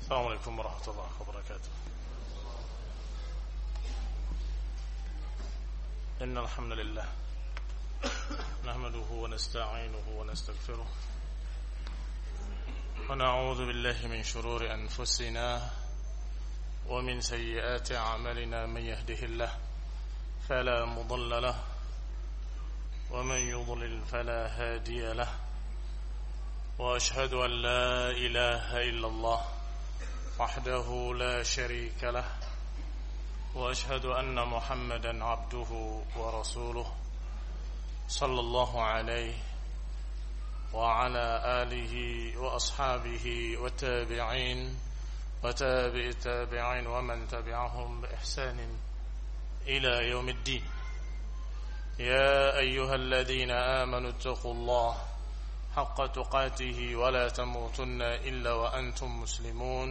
السلام عليكم ورحمة الله وبركاته. إن الحمد لله نحمده ونستعينه ونستغفره ونعوذ بالله من شرور أنفسنا ومن سيئات أعمالنا. من يهده الله فلا مضل له ومن يضلل فلا هادي له وأشهد أن لا إله إلا الله وحده لا شريك له وأشهد أن محمدا عبده ورسوله صلى الله عليه وعلى آله وأصحابه والتابعين وتابع التابعين ومن تبعهم بإحسان إلى يوم الدين. يا أيها الذين آمنوا اتقوا الله حق تقاته ولا تموتن إلا وأنتم مسلمون.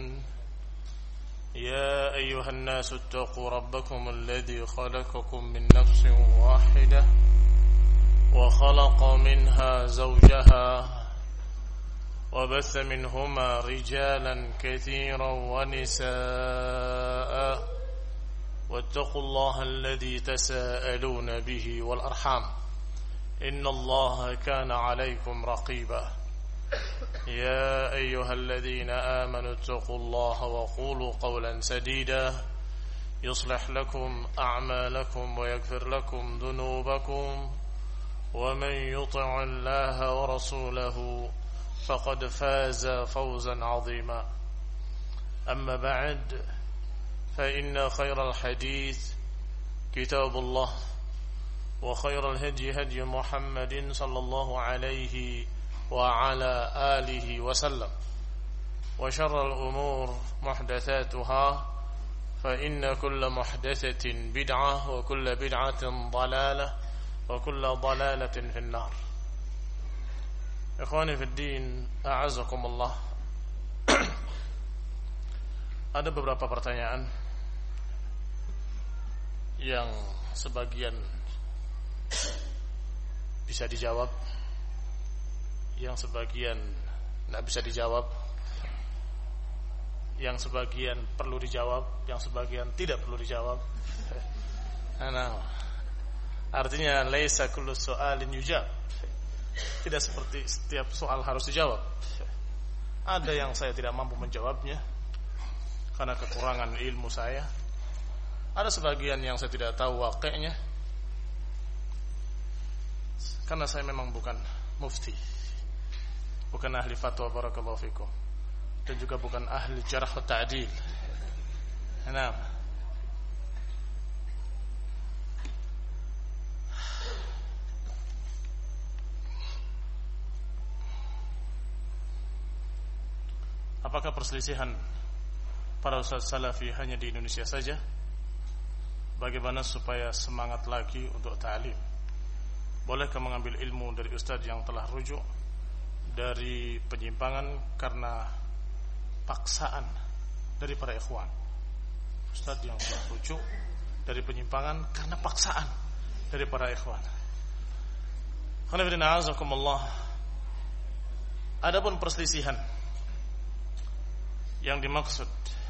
يا أيها الناس اتقوا ربكم الذي خلقكم من نفس واحدة وخلق منها زوجها وبث منهما رجالا كثيرا ونساء واتقوا الله الذي تساءلون به والأرحام إن الله كان عليكم رقيبا. يا أيها الذين آمنوا اتقوا الله وقولوا قولا سديدا يصلح لكم أعمالكم ويغفر لكم ذنوبكم ومن يطع الله ورسوله فقد فاز فوزا عظيما. أما بعد فإن خير الحديث كتاب الله وخير الهدي هدي محمد صلى الله عليه وعلى آله وسلم وشر الأمور محدثاتها فإن كل محدثة بدعة وكل بدعة ضلالة وكل ضلالة في النار. Ikhwani fi din, a'azakumullah. Ada beberapa pertanyaan yang sebagian bisa dijawab, yang sebagian tidak bisa dijawab, yang sebagian perlu dijawab, yang sebagian tidak perlu dijawab. Nah, artinya laisa kullu su'alin yujab. Tidak seperti setiap soal harus dijawab. Ada yang saya tidak mampu menjawabnya karena kekurangan ilmu saya. Ada sebagian yang saya tidak tahu waqi'nya karena saya memang bukan mufti, bukan ahli fatwa barakallahu fikum, dan juga bukan ahli jarh wa ta'dil. Nah, apakah perselisihan para ustaz salafi hanya di Indonesia saja? Bagaimana supaya semangat lagi untuk ta'lim? Bolehkah mengambil ilmu dari ustaz yang telah rujuk dari penyimpangan karena paksaan dari para ikhwan? Ustaz yang telah rujuk dari penyimpangan karena paksaan dari para ikhwan. Adapun perselisihan yang dimaksud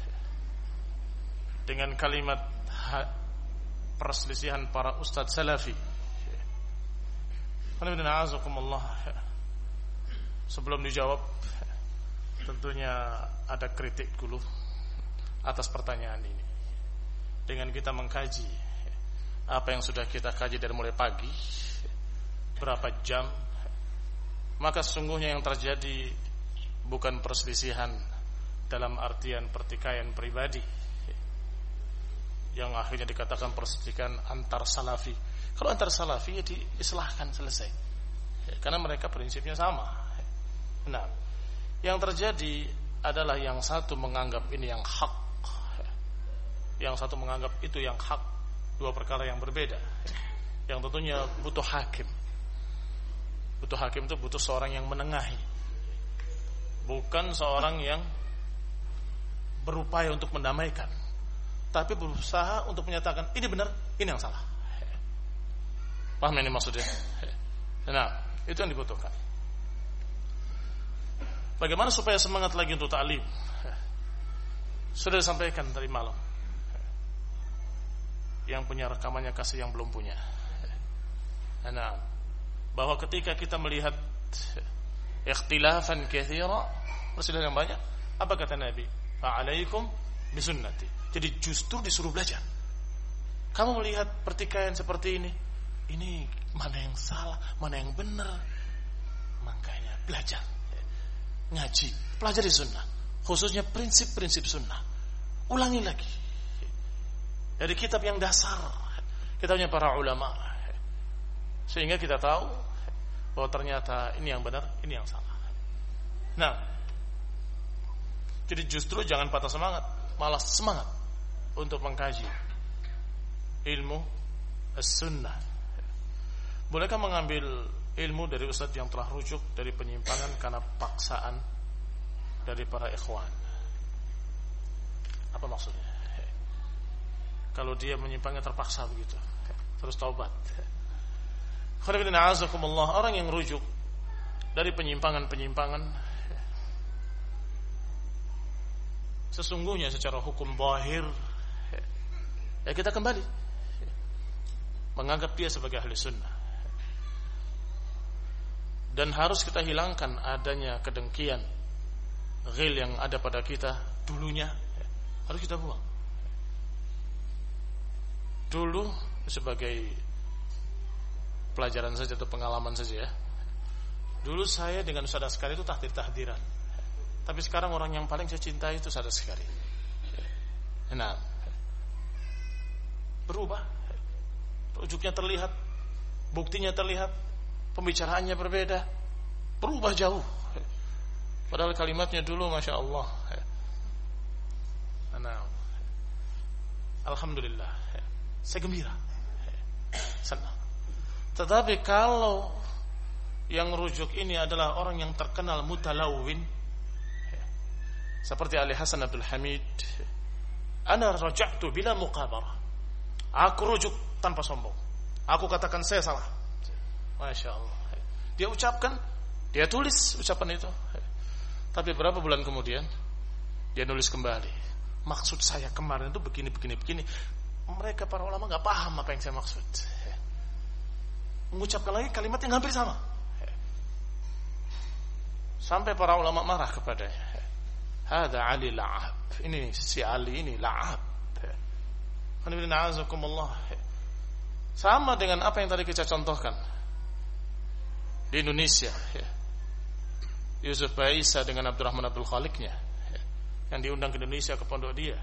dengan kalimat perselisihan para ustaz salafi, sebelum dijawab tentunya ada kritik dulu atas pertanyaan ini. Dengan kita mengkaji apa yang sudah kita kaji dari mulai pagi, berapa jam, maka sesungguhnya yang terjadi bukan perselisihan dalam artian pertikaian pribadi yang akhirnya dikatakan perselisihan antar salafi. Kalau antar salafi ya diislahkan, selesai, karena mereka prinsipnya sama. Nah, yang terjadi adalah yang satu menganggap ini yang hak, yang satu menganggap itu yang hak. Dua perkara yang berbeda, yang tentunya butuh hakim. Butuh hakim itu butuh seorang yang menengahi, bukan seorang yang berupaya untuk mendamaikan, tapi berusaha untuk menyatakan ini benar, ini yang salah. Paham ini maksudnya? Nah, itu yang dibutuhkan. Bagaimana supaya semangat lagi untuk ta'lim? Sudah disampaikan tadi malam. Yang punya rekamannya kasih yang belum punya. Nah, bahwa ketika kita melihat ikhtilafan katsira, perselisihan yang banyak, apa kata Nabi? Fa'alaikum bisunnati. Jadi justru disuruh belajar. Kamu melihat pertikaian seperti ini mana yang salah, mana yang benar. Makanya belajar, ngaji, pelajari sunnah, khususnya prinsip-prinsip sunnah. Ulangi lagi dari kitab yang dasar, kitabnya para ulama, sehingga kita tahu bahwa ternyata ini yang benar, ini yang salah. Nah, jadi justru jangan patah semangat, malah semangat untuk mengkaji ilmu as-sunnah. Bolehkah mengambil ilmu dari ustadz yang telah rujuk dari penyimpangan karena paksaan dari para ikhwan? Apa maksudnya? Kalau dia menyimpangnya terpaksa begitu, terus taubat. Orang yang rujuk dari penyimpangan-penyimpangan, sesungguhnya secara hukum zahir, ya kita kembali menganggap dia sebagai ahli sunnah. Dan harus kita hilangkan adanya kedengkian, ghil yang ada pada kita dulunya, harus kita buang. Dulu sebagai pelajaran saja atau pengalaman saja ya. Dulu saya dengan Ustaz Askari itu tahdir-tahdiran. Tapi sekarang orang yang paling saya cintai itu Ustaz Askari. Nah, berubah. Rujuknya terlihat, buktinya terlihat, pembicaraannya berbeda, berubah jauh. Padahal kalimatnya dulu Masya Allah. Nah, alhamdulillah, saya gembira, senang. Tetapi kalau yang rujuk ini adalah orang yang terkenal mutalawwin, seperti Ali Hasan Abdul Hamid, ana raja'tu bila muqabarah, aku rujuk tanpa sombong, aku katakan saya salah. Masya Allah, dia ucapkan, dia tulis ucapan itu. Tapi berapa bulan kemudian dia nulis kembali, maksud saya kemarin itu begini. Mereka para ulama gak paham apa yang saya maksud. Mengucapkan lagi kalimat yang hampir sama. Sampai para ulama marah kepadanya. Hada Ali la'ab, ini si Ali ini la'ab. Sama dengan apa yang tadi kita contohkan di Indonesia, Yusuf Baisa dengan Abdurrahman Abdul Khaliqnya, yang diundang ke Indonesia ke pondok dia,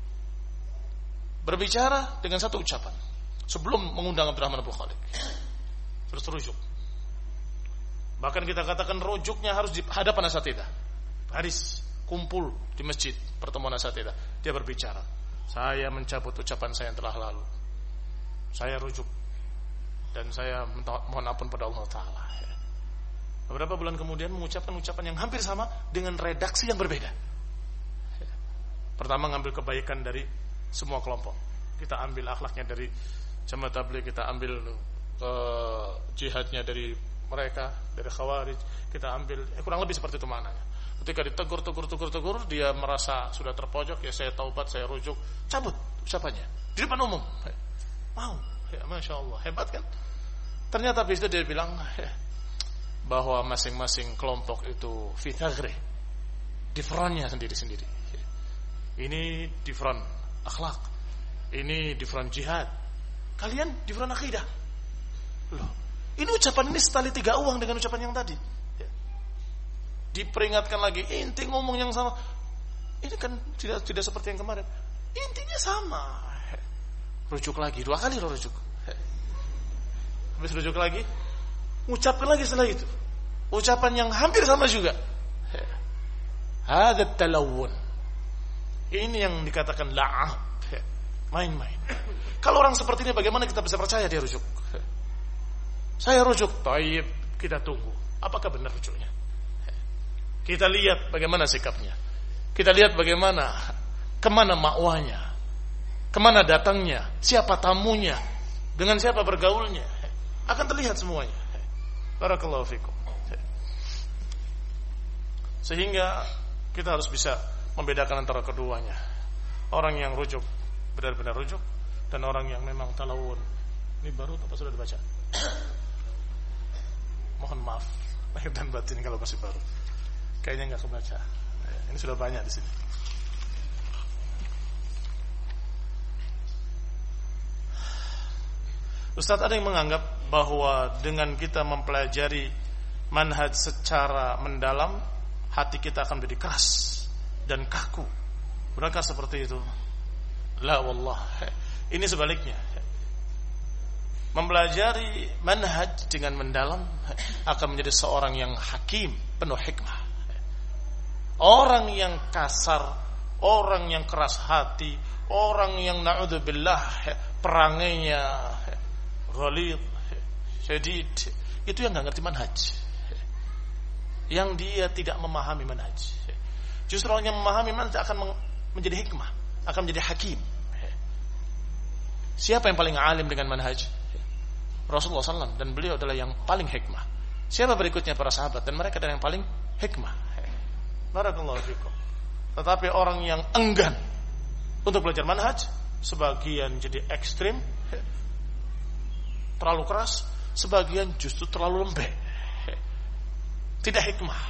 berbicara dengan satu ucapan sebelum mengundang Abdurrahman Abdul Khaliq, terus rujuk. Bahkan kita katakan rujuknya harus di hadapan asatidzah. Haris kumpul di masjid pertemuan asatidzah, dia berbicara, saya mencabut ucapan saya yang telah lalu, saya rujuk dan saya mohon ampun pada Allah Ta'ala. Beberapa bulan kemudian mengucapkan ucapan yang hampir sama dengan redaksi yang berbeda. Pertama ngambil kebaikan dari semua kelompok, kita ambil akhlaknya dari Jamaah Tabligh, kita ambil jihadnya dari mereka, dari Khawarij, kita ambil kurang lebih seperti itu maknanya. Ketika ditegur, dia merasa sudah terpojok, ya saya taubat, saya rujuk, cabut ucapannya di depan umum. Mau, ya Masya Allah, hebat kan? Ternyata habis itu dia bilang bahwa masing-masing kelompok itu fi thaghrih, di frontnya sendiri-sendiri. Ini di front akhlak, ini di front jihad, kalian di front akidah. Loh, ini ucapan ini setali 3 uang dengan ucapan yang tadi. Diperingatkan lagi, inti ngomong yang sama. Ini kan tidak seperti yang kemarin. Intinya sama. Rujuk lagi, 2 kali rujuk. Habis rujuk lagi, ucapkan lagi setelah itu ucapan yang hampir sama juga. Hadzal talawun. Ini yang dikatakan la'ab, main-main. Kalau orang seperti ini bagaimana kita bisa percaya dia rujuk? Saya rujuk, taib, kita tunggu apakah benar rujuknya. Kita lihat bagaimana sikapnya, kita lihat bagaimana, kemana makwanya, kemana datangnya, siapa tamunya, dengan siapa bergaulnya, akan terlihat semuanya. Barakallahu fikum. Sehingga kita harus bisa membedakan antara keduanya. Orang yang rujuk, benar-benar rujuk, dan orang yang memang talawun. Ini baru apa sudah dibaca? Mohon maaf lahir dan batin kalau masih baru. Kayaknya nggak kebaca. Ini sudah banyak di sini. Ustadz, ada yang menganggap bahwa dengan kita mempelajari manhaj secara mendalam, hati kita akan menjadi keras dan kaku. Benarkah seperti itu? La wallah. Ini sebaliknya. Mempelajari manhaj dengan mendalam akan menjadi seorang yang hakim, penuh hikmah. Orang yang kasar, orang yang keras hati, orang yang na'udzubillah perangainya ghalid, syadid, itu yang enggak ngerti manhaj. Yang dia tidak memahami manhaj. Justru orang yang memahami manhaj akan menjadi hikmah, akan menjadi hakim. Siapa yang paling alim dengan manhaj? Rasulullah SAW, dan beliau adalah yang paling hikmah. Siapa berikutnya? Para sahabat, dan mereka adalah yang paling hikmah. Barakallahu fikum. Tetapi orang yang enggan untuk belajar manhaj, sebagian jadi ekstrim, terlalu keras, sebagian justru terlalu lembek, tidak hikmah.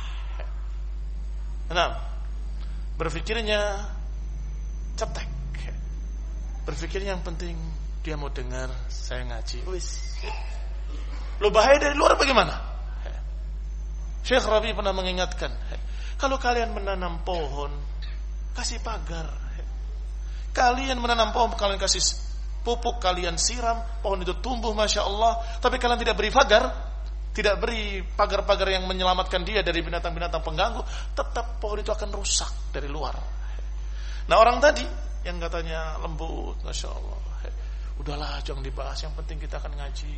Nah, berpikirnya cetek, berpikirnya yang penting dia mau dengar saya ngaji. Lo bahaya dari luar bagaimana? Syekh Rabi pernah mengingatkan, kalau kalian menanam pohon, kasih pagar. Kalian menanam pohon, kalian kasih pupuk, kalian siram, pohon itu tumbuh Masya Allah. Tapi kalian tidak beri pagar, tidak beri pagar-pagar yang menyelamatkan dia dari binatang-binatang pengganggu, tetap pohon itu akan rusak dari luar. Nah, orang tadi yang katanya lembut, Masya Allah, udahlah jangan dibahas, yang penting kita akan ngaji.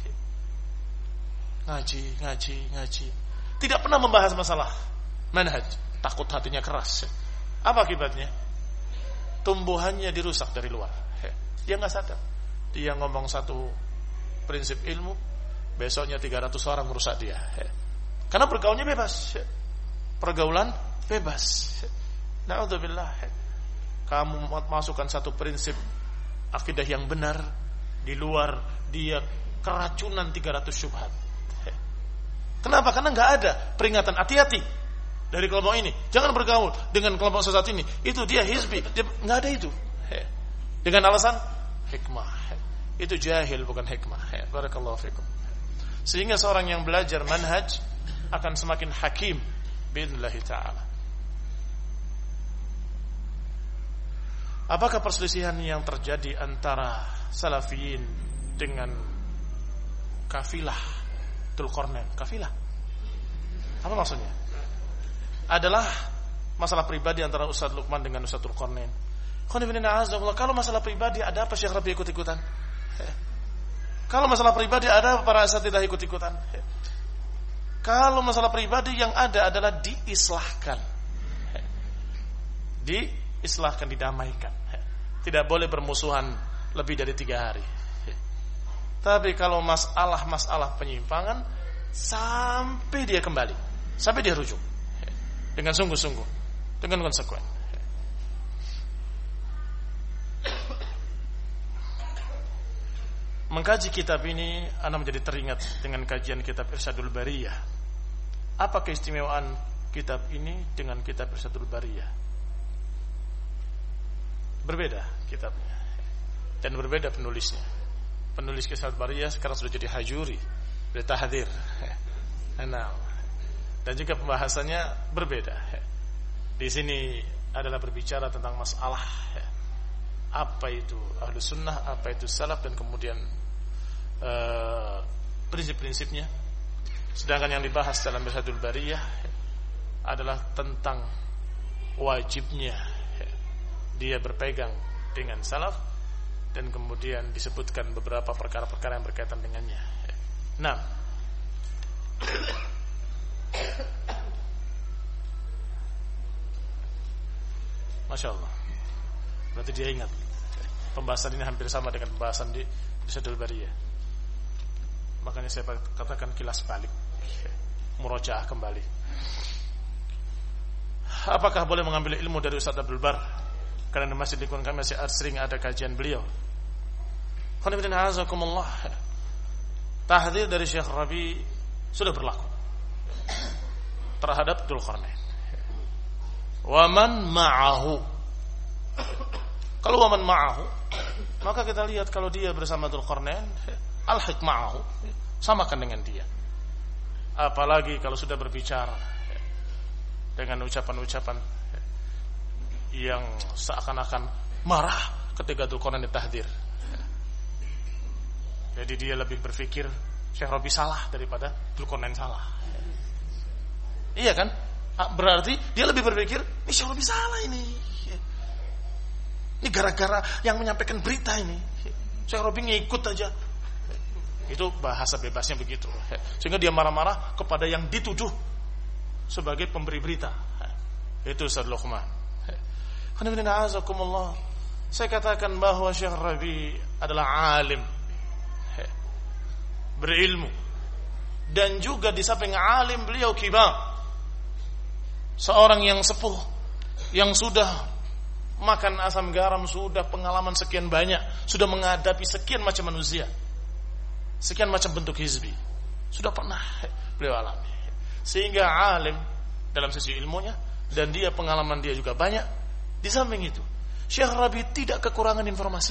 Tidak pernah membahas masalah manhaj, takut hatinya keras. Apa akibatnya? Tumbuhannya dirusak dari luar. Dia nggak sadar. Dia ngomong satu prinsip ilmu, besoknya 300 orang merusak dia. Karena pergaulannya bebas. Pergaulan bebas. Na'udzubillah. Kamu masukkan satu prinsip akidah yang benar, di luar dia keracunan 300 syubhat. Kenapa? Karena nggak ada peringatan hati-hati dari kelompok ini. Jangan bergaul dengan kelompok sesat ini. Itu dia hizbi. Nggak ada itu. Dengan alasan hikmah. Itu jahil, bukan hikmah. Barakallahu fikum. Sehingga seorang yang belajar manhaj akan semakin hakim bi'idznillah ta'ala. Apakah perselisihan yang terjadi antara salafiyin dengan kafilah Dzulqarnain? Kafilah, apa maksudnya? Adalah masalah pribadi antara Ustaz Luqman dengan Ustaz Dzulqarnain. Kalau masalah pribadi, ada apa Syekh Rabi ikut-ikutan? Kalau masalah pribadi, ada apa para asatidzah ikut-ikutan? Kalau masalah pribadi, yang ada adalah diislahkan, diislahkan, didamaikan. Tidak boleh bermusuhan lebih dari 3 hari. Tapi kalau masalah penyimpangan, sampai dia kembali, sampai dia rujuk dengan sungguh-sungguh, dengan konsekuen. Mengkaji kitab ini, Anda menjadi teringat dengan kajian kitab Irsyadul Bariyah. Apa keistimewaan kitab ini dengan kitab Irsyadul Bariyah? Berbeda kitabnya dan berbeda penulisnya. Penulis Irsyadul Bariyah sekarang sudah jadi hajuri, sudah tahdzir. Dan juga pembahasannya berbeda. Di sini adalah berbicara tentang masalah apa itu Ahlus Sunnah, apa itu Salaf, dan kemudian prinsip-prinsipnya. Sedangkan yang dibahas dalam Irsyadul Bariyah adalah tentang wajibnya dia berpegang dengan Salaf, dan kemudian disebutkan beberapa perkara-perkara yang berkaitan dengannya. Nah, Masya Allah, berarti dia ingat pembahasan ini hampir sama dengan pembahasan di Irsyadul Bariyah. Makanya saya katakan kilas balik, murojaah kembali. Apakah boleh mengambil ilmu dari Ustaz Abdul Bar? Karena di masjid lingkungan kami masih sering ada kajian beliau. Tahdzir dari Syekh Rabi sudah berlaku terhadap Dzulqarnain. Wa man ma'ahu. Kalau wa man ma'ahu, maka kita lihat kalau dia bersama Dzulqarnain, alhiq ma'ahu, samakan dengan dia. Apalagi kalau sudah berbicara dengan ucapan-ucapan yang seakan-akan marah ketika Dzulqarnain ditahdzir. Jadi dia lebih berpikir Syekh Rabi salah daripada Dzulqarnain salah. Iya kan? Berarti dia lebih berpikir ini Syekh Rabi salah ini. Ini gara-gara yang menyampaikan berita ini. Syekh Rabi ngikut aja. Itu bahasa bebasnya begitu. Sehingga dia marah-marah kepada yang dituduh sebagai pemberi berita. Itu Ustaz Luqman. Saya katakan bahwa Syekh Rabi adalah alim, berilmu, dan juga di samping alim beliau kibar, seorang yang sepuh, yang sudah makan asam garam, sudah pengalaman sekian banyak, sudah menghadapi sekian macam manusia, sekian macam bentuk hizbi, sudah pernah beliau alami. Sehingga alim dalam sisi ilmunya, dan dia pengalaman dia juga banyak. Di samping itu, Syekh Rabi tidak kekurangan informasi.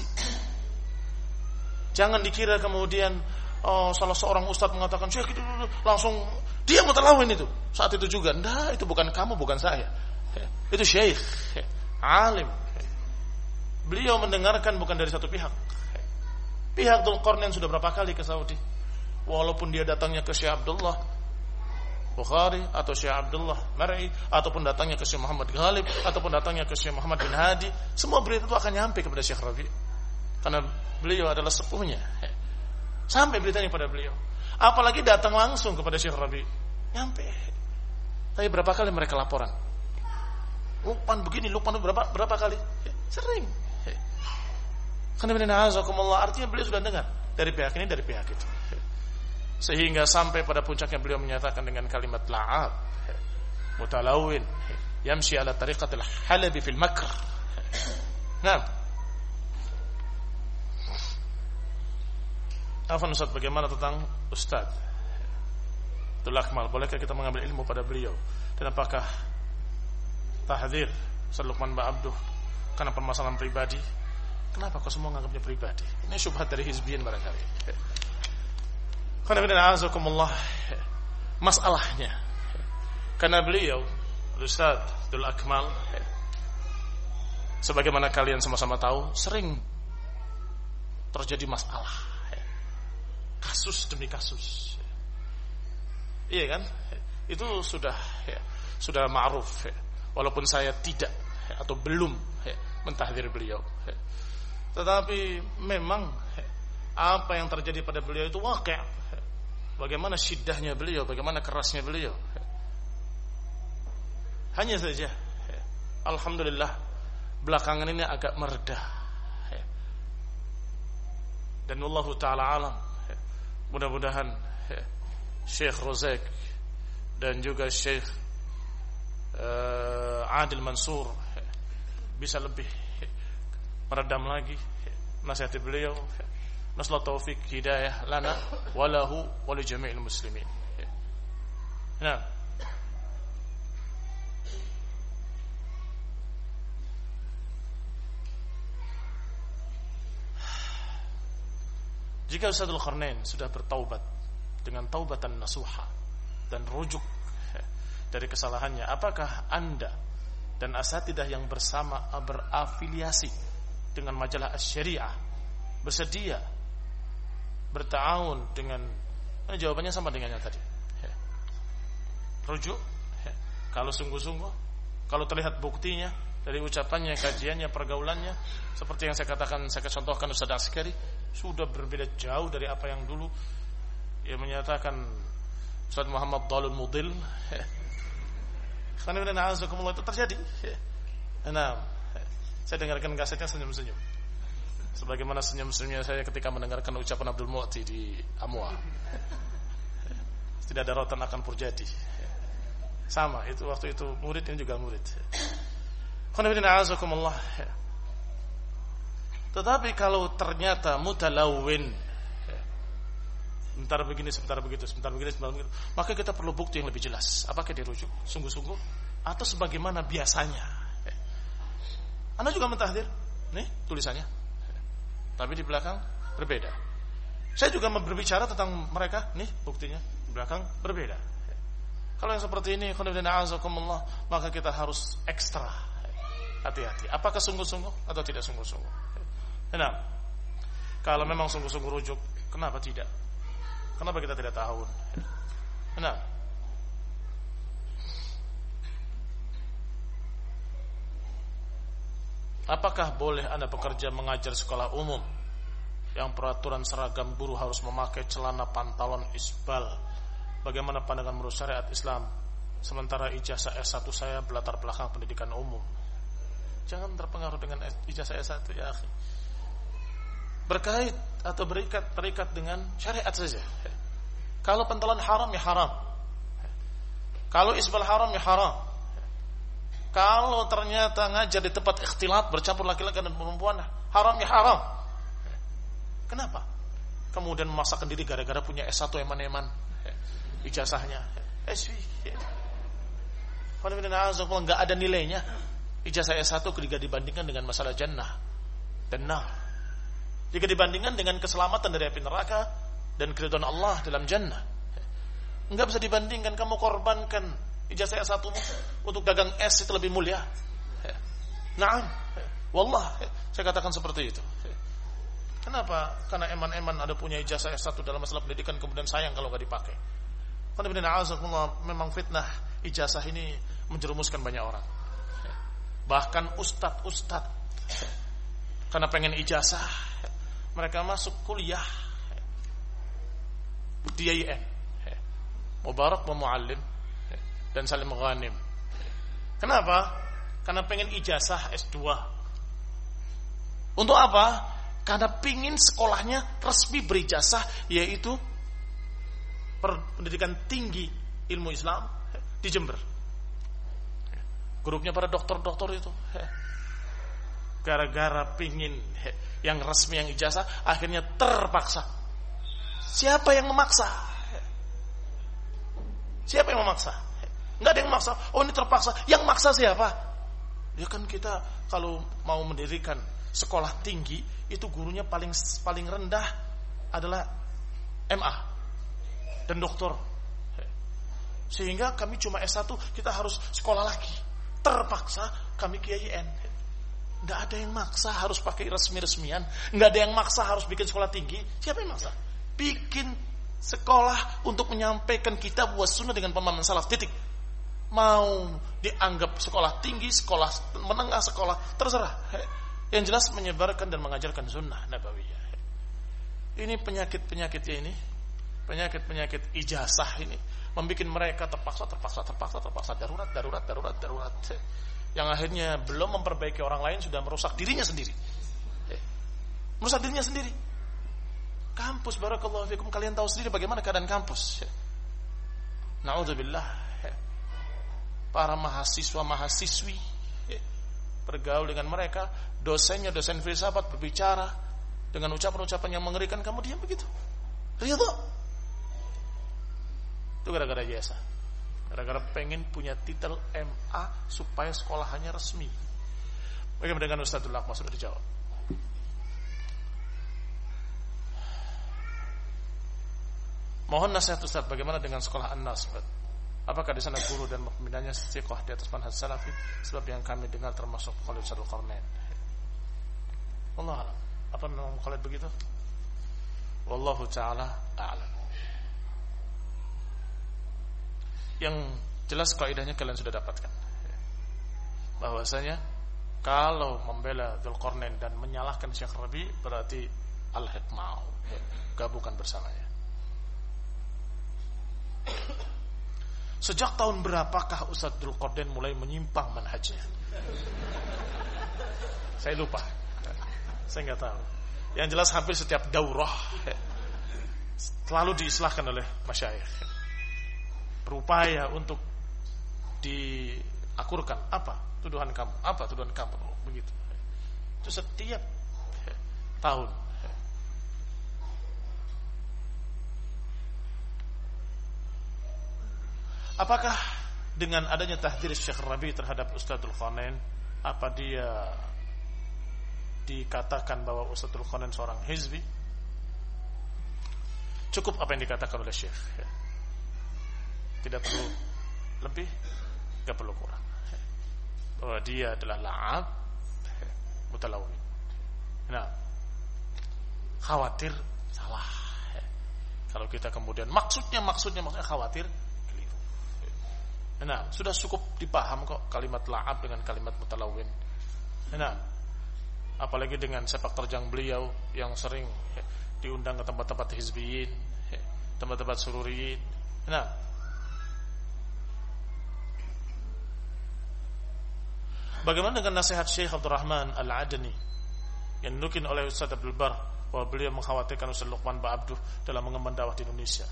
Jangan dikira kemudian salah seorang ustadz mengatakan Syekh itu langsung dia mutalawin itu. Saat itu juga, nah itu bukan kamu, bukan saya. Itu Syekh, alim. Beliau mendengarkan bukan dari satu pihak. Pihak Dzulqarnain sudah berapa kali ke Saudi. Walaupun dia datangnya ke Syekh Abdullah Bukhari atau Syekh Abdullah Mar'i, ataupun datangnya ke Syekh Muhammad Ghalib, ataupun datangnya ke Syekh Muhammad bin Hadi, semua berita itu akan nyampe kepada Syekh Rabi, karena beliau adalah sepuhnya. Sampai beritanya pada beliau. Apalagi datang langsung kepada Syekh Rabi, nyampe. Tapi berapa kali mereka laporan? Luqman begini, Luqman berapa kali? Sering. Artinya beliau sudah dengar dari pihak ini, dari pihak itu. Sehingga sampai pada puncaknya beliau menyatakan dengan kalimat la'ab, mutalawin, yamshi ala tariqatil halabi fil makr. Nah, Afwan Ustaz, bagaimana tentang Ustaz Abdul Akmal? Bolehkah kita mengambil ilmu pada beliau? Dan apakah tahdzir Ustaz Luqman Ba'abduh karena permasalahan pribadi? Kenapa kau semua menganggapnya pribadi? Ini syubhat dari hizbiyin barangkali. Masalahnya, karena beliau Ustaz Abdul Akmal, sebagaimana kalian sama-sama tahu, sering terjadi masalah, kasus demi kasus. Iya kan? Itu sudah ma'ruf. Walaupun saya tidak atau belum mentahdzir beliau, tetapi memang apa yang terjadi pada beliau itu waqi'. Bagaimana syiddahnya beliau, bagaimana kerasnya beliau. Hanya saja alhamdulillah belakangan ini agak mereda. Dan wallahu ta'ala alam, mudah-mudahan Syekh Rozak dan juga Syekh Adil Mansur bisa lebih meredam lagi nasihat beliau. Nasallahu taufik hidayah lana walahu wa li jami'il muslimin. Nah, jika Ustaz Dzulqarnain sudah bertaubat dengan taubatan nasuha dan rujuk dari kesalahannya, apakah Anda dan asatidah yang bersama berafiliasi dengan majalah Asy-Syariah bersedia berta'awun dengan? Jawabannya sama dengan yang tadi. Rujuk, kalau sungguh-sungguh, kalau terlihat buktinya dari ucapannya, kajiannya, pergaulannya, seperti yang saya katakan, saya contohkan Ustaz Askari, sudah berbeda jauh dari apa yang dulu ia menyatakan Ustaz Muhammad Dalul Mudil. Karena itu terjadi. Nah, saya dengarkan kasetnya senyum-senyum, sebagaimana senyum-senyumnya saya ketika mendengarkan ucapan Abdul Mu'ti di Amwa. Tidak ada rotan akan Purjadi. Sama, itu waktu itu murid, ini juga murid. Tetapi kalau ternyata mutalawin, sebentar begini, sebentar begitu, sebentar begini, sebentar begitu, maka kita perlu bukti yang lebih jelas. Apakah dirujuk sungguh-sungguh atau sebagaimana biasanya? Anda juga mentahdir, nih tulisannya, tapi di belakang berbeda. Saya juga berbicara tentang mereka, nih buktinya di belakang berbeda. Kalau yang seperti ini, maka kita harus ekstra hati-hati. Apakah sungguh-sungguh atau tidak sungguh-sungguh? Nah, kalau memang sungguh-sungguh rujuk, kenapa tidak? Kenapa kita tidak tahu? Nah, apakah boleh Anda bekerja mengajar sekolah umum yang peraturan seragam guru harus memakai celana pantalon isbal? Bagaimana pandangan menurut syariat Islam? Sementara ijazah S1 saya berlatar belakang pendidikan umum. Jangan terpengaruh dengan ijazah S1 ya akhi. Berkait atau terikat dengan syariat saja. Kalau pantalon haram ya haram. Kalau isbal haram ya haram. Kalau ternyata ngajar di tempat ikhtilat bercampur laki-laki dan perempuan, haram ya haram. Kenapa? Kemudian memaksakan diri gara-gara punya S1 eman-eman ijazahnya. Kalau enggak ada nilainya ijazah S1 ketika dibandingkan dengan masalah jannah dan nar. Jika dibandingkan dengan keselamatan dari api neraka dan keridhaan Allah dalam jannah, enggak bisa dibandingkan. Kamu korbankan ijazah S1 untuk dagang es itu lebih mulia. Naam, wallah, saya katakan seperti itu. Kenapa? Karena eman-eman ada punya ijazah S1 dalam masalah pendidikan kemudian sayang kalau enggak dipakai. Memang fitnah ijazah ini menjerumuskan banyak orang. Bahkan ustadz karena pengen ijazah mereka masuk kuliah di IAIN, Mubarak Muallim dan Salim Ghanim. Kenapa? Karena pengen ijazah S2. Untuk apa? Karena pingin sekolahnya resmi berijazah, yaitu pendidikan tinggi ilmu Islam di Jember. Grupnya para dokter-dokter itu, gara-gara pingin yang resmi, yang ijazah, akhirnya terpaksa. Siapa yang memaksa? Siapa yang memaksa? Enggak ada yang memaksa. Oh, ini terpaksa. Yang maksa siapa? Ya kan kita kalau mau mendirikan sekolah tinggi itu gurunya paling rendah adalah MA dan doktor. Sehingga kami cuma S1, kita harus sekolah lagi. Terpaksa kami ke IAIN. Enggak ada yang maksa harus pakai resmi-resmian, enggak ada yang maksa harus bikin sekolah tinggi. Siapa yang maksa? Bikin sekolah untuk menyampaikan kitab wa sunnah dengan pemahaman salaf, titik. Mau dianggap sekolah tinggi, sekolah menengah, sekolah terserah. Yang jelas menyebarkan dan mengajarkan sunnah nabawiyah. Ini penyakit-penyakitnya ini, penyakit ijazah ini membuat mereka terpaksa darurat. Yang akhirnya belum memperbaiki orang lain sudah merusak dirinya sendiri. Merusak dirinya sendiri. Kampus, barakallahu fikum, kalian tahu sendiri bagaimana keadaan kampus. Na'udzubillah. Para mahasiswa-mahasiswi bergaul dengan mereka, dosen filsafat berbicara dengan ucapan-ucapan yang mengerikan, kamu diam begitu. Ridho. Itu gara-gara jasa. Gara-gara pengen punya titel MA supaya sekolahannya resmi. Bagaimana dengan Ustadzul Akmal? Sudah dijawab. Mohon nasihat Ustadz, bagaimana dengan sekolah An-Nas? Apakah di sana guru dan pembinanya istiqomah di atas manhaj salafi? Sebab yang kami dengar termasuk Khalid Dzulqarnain. Allah alam. Apa memang Khalid begitu? Wallahu ta'ala a'lam. Yang jelas kaidahnya kalian sudah dapatkan, bahwasanya kalau membela Dzulqarnain dan menyalahkan Syekh Rabi berarti al-hikmah, gabungkan bersamanya. Sejak tahun berapakah Ustadz Dzulqarnain mulai menyimpang manhajnya? Saya lupa, saya nggak tahu. Yang jelas hampir setiap daurah selalu diislahkan oleh masyayikh, berupaya untuk diakurkan. Apa tuduhan kamu? Apa tuduhan kamu? Begitu. Itu setiap tahun. Apakah dengan adanya tahdzir Syekh Rabi terhadap Ustadzul Khonen, apa dia dikatakan bahwa Ustadzul Khonen seorang hizbi? Cukup apa yang dikatakan oleh Syekh. Tidak perlu lebih, tidak perlu kurang. Bahwa dia adalah la'ab mutalawwin. Nah, khawatir salah. Kalau kita kemudian maksudnya khawatir keliru. Nah, sudah cukup dipaham kok kalimat la'ab dengan kalimat mutalawwin. Nah, apalagi dengan sepak terjang beliau yang sering diundang ke tempat-tempat hizbiyin, tempat-tempat sururiyin. Nah, bagaimana dengan nasihat Syekh Abdurrahman Al-Adani yang dinukil oleh Ustaz Abdul Bar bahwa beliau mengkhawatirkan Ustaz Luqman Ba'abduh dalam mengemban dakwah di Indonesia?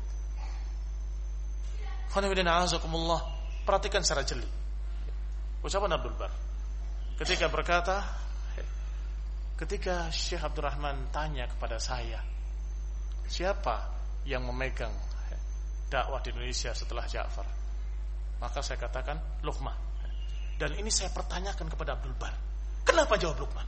Perhatikan secara jeli ucapan Abdul Bar ketika berkata, ketika Syekh Abdurrahman tanya kepada saya, siapa yang memegang dakwah di Indonesia setelah Ja'far, maka saya katakan Luqman. Dan ini saya pertanyakan kepada Abdul Bar, kenapa jawab Luqman?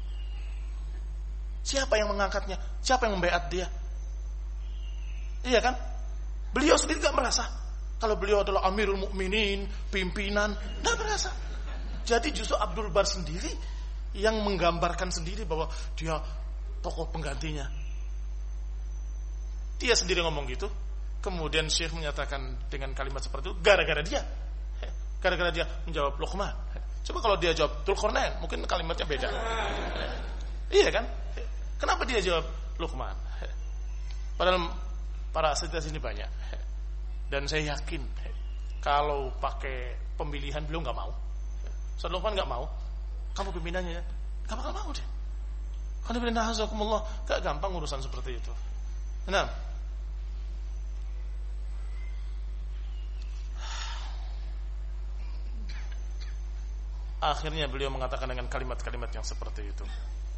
Siapa yang mengangkatnya? Siapa yang membeat dia? Iya kan? Beliau sendiri gak merasa kalau beliau adalah Amirul Mukminin, pimpinan, gak merasa. Jadi justru Abdul Bar sendiri yang menggambarkan sendiri bahwa dia tokoh penggantinya. Dia sendiri ngomong gitu. Kemudian Syekh menyatakan dengan kalimat seperti itu gara-gara dia menjawab Luqman. Coba kalau dia jawab Dzulqarnain, mungkin kalimatnya beda. Iya kan? Kenapa dia jawab Luqman? Padahal para asatidzah sini banyak. Dan saya yakin kalau pakai pemilihan beliau nggak mau. Ustaz Luqman nggak mau. Kamu pimpinannya, nggak bakal mau deh. Alhamdulillah, gak gampang urusan seperti itu. Nah, akhirnya beliau mengatakan dengan kalimat-kalimat yang seperti itu.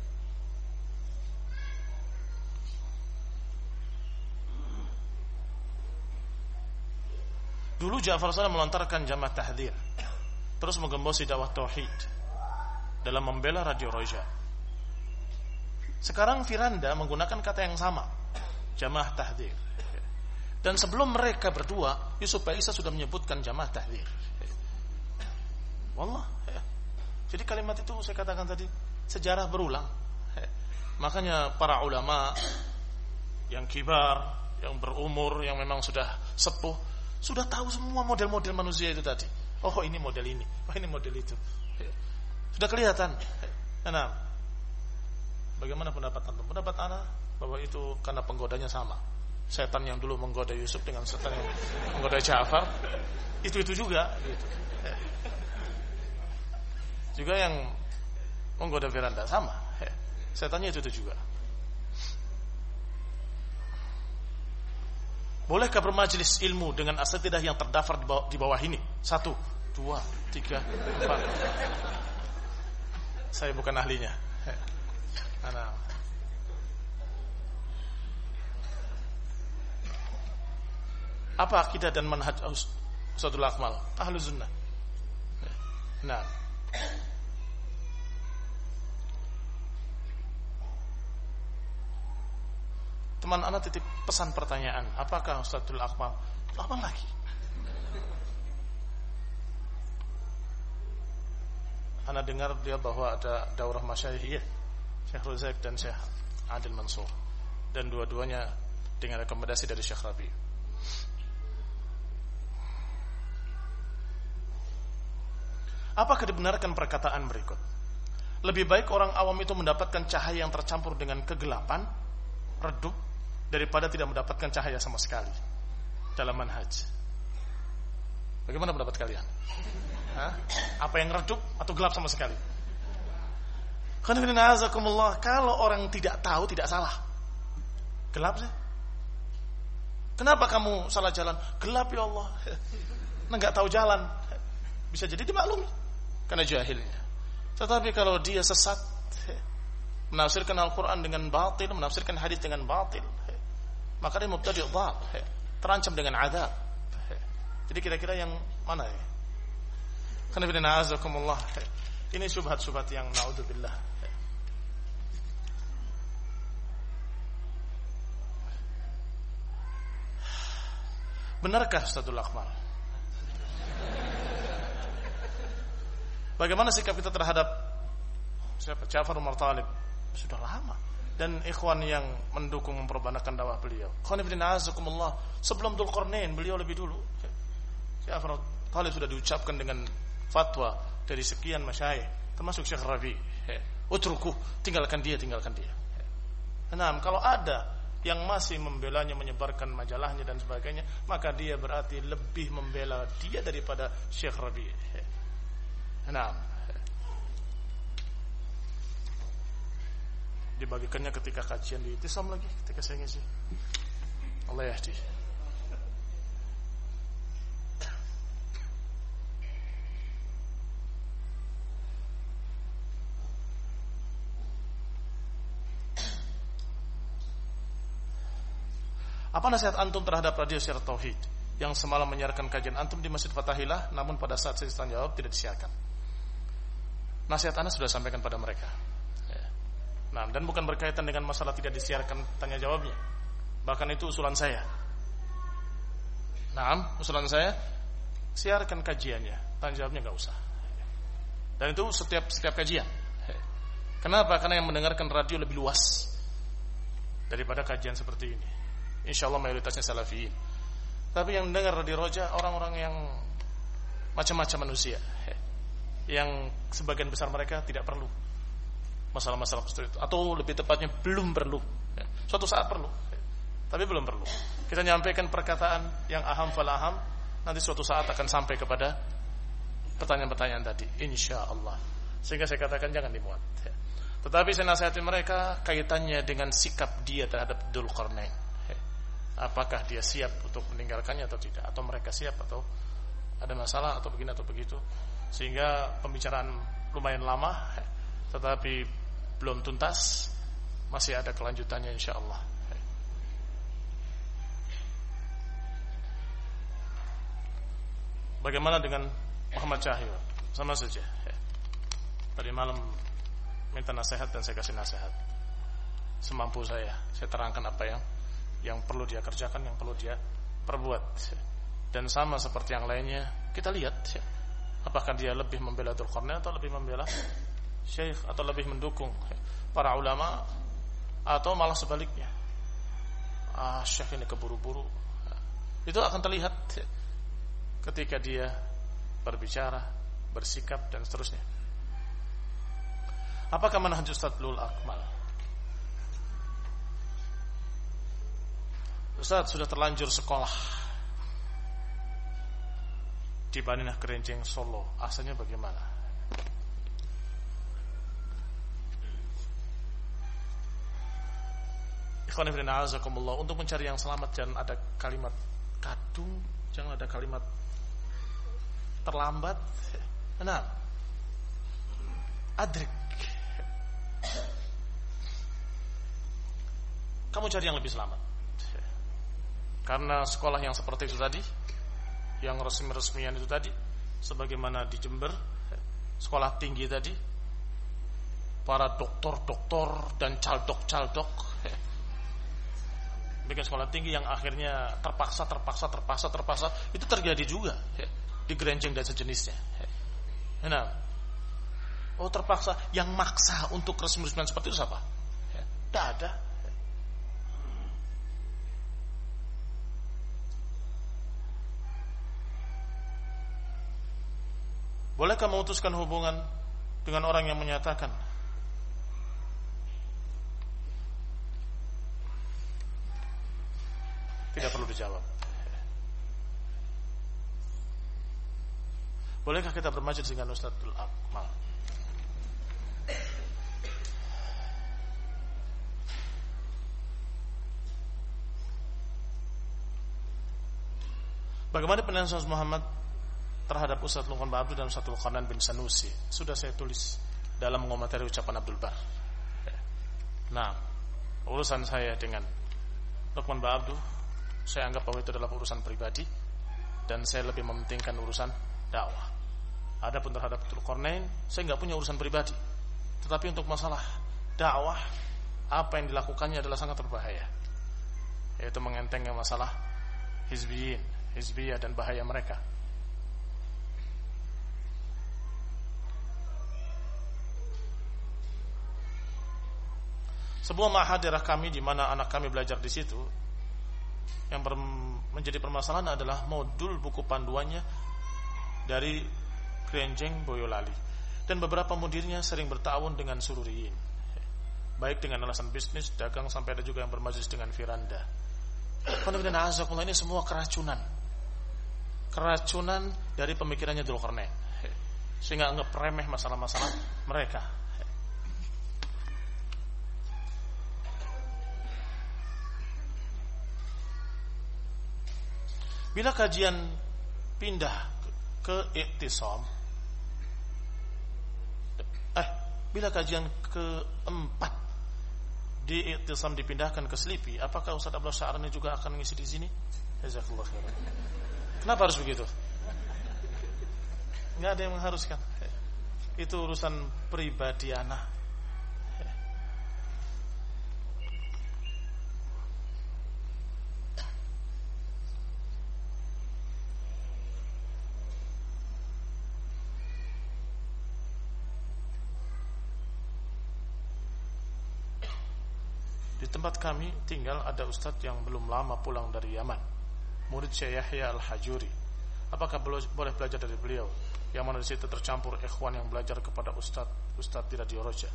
Dulu Ja'far Shadiq melontarkan jamaah tahdzir, terus menggembosi dakwah tauhid dalam membela Radio Roja. Sekarang Firanda menggunakan kata yang sama, jamaah tahdzir. Dan sebelum mereka berdua, Yusuf Baisa sudah menyebutkan jamaah tahdzir. Wallah. Jadi kalimat itu saya katakan tadi, sejarah berulang. Makanya para ulama yang kibar, yang berumur, yang memang sudah sepuh, sudah tahu semua model-model manusia itu tadi. Oh, ini model ini, oh ini model itu. Sudah kelihatan. Nah, bagaimana pendapat antum? Pendapat ana bahwa itu karena penggodanya sama. Setan yang dulu menggoda Yusuf dengan setan yang menggoda Ja'far, itu juga gitu. Juga yang menggoda Firanda sama. Setannya itu juga. Bolehkah bermajelis ilmu dengan asatidzah yang terdaftar di bawah ini? 1, 2, 3, 4. Saya bukan ahlinya. Nah. Apa akidah dan manhaj Ustadzul Akmal? Ahlus Sunnah. Nah. Teman anak titip pesan pertanyaan, apakah Ustadzul Akmal? Apa lagi? Ana dengar dia bahwa ada daurah masyayikh, Syekh Ruzaik dan Syekh Adil Mansur, dan dua-duanya dengan rekomendasi dari Syekh Rabi. Apakah dibenarkan perkataan berikut? Lebih baik orang awam itu mendapatkan cahaya yang tercampur dengan kegelapan, redup, daripada tidak mendapatkan cahaya sama sekali dalam manhaj. Bagaimana pendapat kalian? Hah? Apa yang redup atau gelap sama sekali? Kalau orang tidak tahu tidak salah. Gelap sih. Kenapa kamu salah jalan? Gelap ya Allah. Enggak tahu jalan. Bisa jadi dimaklumi karena jahilnya. Tetapi kalau dia sesat, menafsirkan Al-Quran dengan batil, menafsirkan hadis dengan batil, maka dia mubtadi' dhal, terancam dengan azab. Jadi kira-kira yang mana ya? Karena ini syubhat-syubhat yang naudzubillah. Benarkah Ustadzul Akmal? Bagaimana sikap kita terhadap Ja'far Umar Thalib? Sudah lama. Dan ikhwan yang mendukung memperbanakan dakwah beliau. Sebelum Dzulqarnain beliau lebih dulu. Ja'far Thalib sudah diucapkan dengan fatwa dari sekian masyayikh, termasuk Syekh Rabi. Utruku, tinggalkan dia. Nah, kalau ada yang masih membelanya, menyebarkan majalahnya dan sebagainya, maka dia berarti lebih membela dia daripada Syekh Rabi. Nah, dibagikannya ketika kajian di Itisam lagi, ketika saya ngisi. Allah yahdi. Apa nasihat antum terhadap radio Syiar Tauhid yang semalam menyiarkan kajian antum di Masjid Fatahillah, namun pada saat sesi tanya jawab tidak disiarkan? Nasihat Anda sudah sampaikan pada mereka. Nah, dan bukan berkaitan dengan masalah tidak disiarkan tanya jawabnya. Bahkan itu usulan saya. Nah, usulan saya, siarkan kajiannya, tanya jawabnya nggak usah. Dan itu setiap kajian. Kenapa? Karena yang mendengarkan radio lebih luas daripada kajian seperti ini. Insya Allah mayoritasnya salafiyin. Tapi yang dengar radio Roja orang-orang yang macam-macam manusia, yang sebagian besar mereka tidak perlu masalah-masalah seperti itu, atau lebih tepatnya belum perlu. Suatu saat perlu, tapi belum perlu. Kita nyampaikan perkataan yang aham fal aham, nanti suatu saat akan sampai kepada pertanyaan-pertanyaan tadi, insya Allah. Sehingga saya katakan jangan dimuat. Tetapi saya nasihatin mereka kaitannya dengan sikap dia terhadap Dzulqarnain. Apakah dia siap untuk meninggalkannya atau tidak, atau mereka siap, atau ada masalah atau begini atau begitu. Sehingga pembicaraan lumayan lama, tetapi belum tuntas, masih ada kelanjutannya insyaallah. Bagaimana dengan Muhammad Cahyo? Sama saja. Tadi malam minta nasihat dan saya kasih nasihat semampu saya terangkan apa yang perlu dia kerjakan, yang perlu dia perbuat. Dan sama seperti yang lainnya, kita lihat apakah dia lebih membela Dzulqarnain atau lebih membela Syekh, atau lebih mendukung para ulama, atau malah sebaliknya. Syekh ini keburu-buru. Itu akan terlihat ketika dia berbicara, bersikap dan seterusnya. Apakah manhaj Ustadzul Akmal? Ustaz sudah terlanjur sekolah di Baninah Kerenceng Solo, asalnya bagaimana? Ikhwan fillah azakumullah, untuk mencari yang selamat jangan ada kalimat kadung, jangan ada kalimat terlambat. Nah, adrik. Kamu cari yang lebih selamat. Karena sekolah yang seperti itu tadi, yang resmi-resmian itu tadi, sebagaimana di Jember, sekolah tinggi tadi, para doktor-doktor dan caldok-caldok bikin sekolah tinggi yang akhirnya terpaksa itu terjadi juga di Gerenceng dan sejenisnya. Nah, terpaksa, yang maksa untuk resmi-resmian seperti itu siapa? Tidak ada. Bolehkah memutuskan hubungan dengan orang yang menyatakan tidak perlu dijawab? Bolehkah kita bermajlis dengan Ustadzul Akmal? Bagaimana penilaian Ustaz Muhammad terhadap Ustaz Luqman bin Abdul dan Ustaz Dzulqarnain bin Sanusi? Sudah saya tulis dalam mengomentari ucapan Abdul Bar. Nah, urusan saya dengan Lukman Ba'abdu, saya anggap bahwa itu adalah urusan pribadi dan saya lebih mementingkan urusan dakwah. Adapun terhadap Dzulqarnain, saya nggak punya urusan pribadi. Tetapi untuk masalah dakwah, apa yang dilakukannya adalah sangat berbahaya, yaitu mengentengnya masalah hizbiyah dan bahaya mereka. Sebuah ma'had daerah kami di mana anak kami belajar di situ, yang menjadi permasalahan adalah modul buku panduannya dari Krenjeng Boyolali, dan beberapa mudirnya sering bertawun dengan sururiyin, baik dengan alasan bisnis, dagang, sampai ada juga yang bermajlis dengan Firanda. Ini semua keracunan dari pemikirannya Dzulqarnain, sehingga anggap remeh masalah-masalah mereka. Bila kajian pindah ke I'tisam, bila kajian keempat di I'tisam dipindahkan ke Selipi, apakah Ustaz Abdullah Sya'rani juga akan ngisi di sini? Jazakallahu khairan. Kenapa harus begitu? Enggak ada yang mengharuskan. Itu urusan pribadi anak. Di tempat kami tinggal ada ustadz yang belum lama pulang dari Yaman, murid Syekh Yahya Al-Hajuri. Apakah boleh belajar dari beliau? Yang mana di situ tercampur ikhwan yang belajar kepada ustadz di Radio Roja.